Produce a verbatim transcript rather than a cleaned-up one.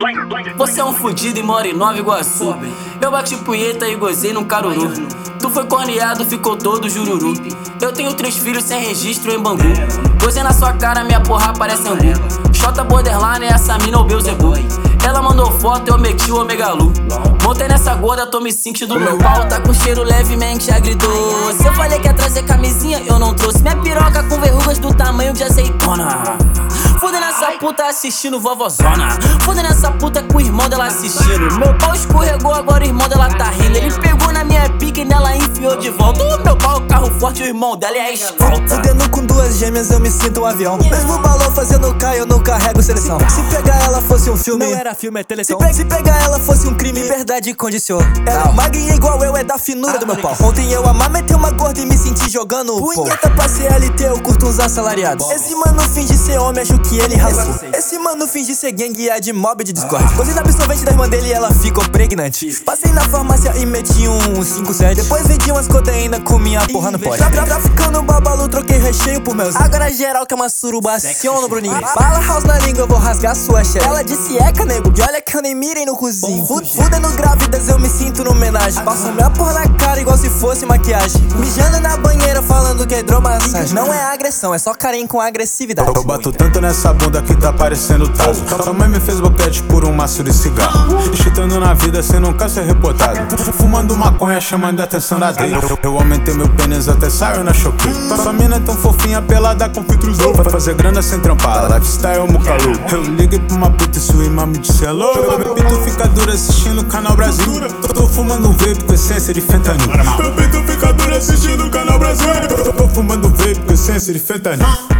Você é um fudido e mora em Nova Iguaçu. Eu bati punheta e gozei num caruru. Tu foi corneado, ficou todo jururu. Eu tenho três filhos sem registro em Bangu. Gozei na sua cara, minha porra parece angu. Xota borderline, essa mina ou Beuzebu. Ela mandou foto, eu meti o Omegalu. Montei nessa gorda, tô me sentindo meu pau tá com cheiro levemente agridoce. Eu falei que ia trazer camisinha, eu não trouxe. Minha piroca com verrugas do tamanho de azeitona. Fudendo essa puta assistindo vovozona. Fudendo essa puta com o irmão dela assistindo. Meu pau escorregou, agora o irmão dela tá rindo. Ele pegou na minha pica e nela enfiou de volta. O meu pau, carro forte, o irmão dela é a escolta. Fudendo com duas gêmeas eu me sinto um avião. Mesmo balão fazendo caio, eu não carrego seleção. Se pegar ela fosse um filme, não era filme, é televisão. Se, pe se pegar ela fosse um crime, liberdade condiciou. Ela magrinha igual eu, é da finura do meu pau. Ontem eu amamentei uma gorda e me senti jogando punheta pra C L T, eu curto uns assalariados. Esse mano finge ser homem, acho que ele ralou. Esse mano finge ser gangue, é de mob de Discord. Gozei na absorvente da irmã dele e ela ficou pregnante. Passei na farmácia e meti um cinco sete. Depois vendi umas codeína com minha porra no pote. Tra Traficando babalu, troquei recheio por meus. Agora geral que é uma suruba, aciona o Bruninho. Bala house na língua, eu vou rasgar sua xereca. Ela disse eca, nego, e olha que eu nem mirei no cozinho. Fudendo grávidas, eu me sinto no homenagem. Passo minha porra na cara igual se fosse maquiagem. Mijando na banheira falando que é hidromassagem. Não é agressão, é só carinho com agressividade. Eu bato tanto nessa bunda que tá parecendo taso. Sua mãe me fez boquete por um maço de cigarro. Chutando na vida sem nunca ser reportado. Fumando maconha, chamando a atenção da dele. Eu aumentei meu pênis até saio na Shopee. Sua mina é tão fofinha, pelada com filtros low. Pra fazer grana sem trampar, lifestyle mucalu. Eu liguei pra uma puta e sua irmã me disse hello. Meu peito fica duro assistindo o Canal Brasil. Tô fumando um vape com essência de fentanil. Meu peito fica duro assistindo o Canal Brasil. Tô fumando um vape com essência de fentanil.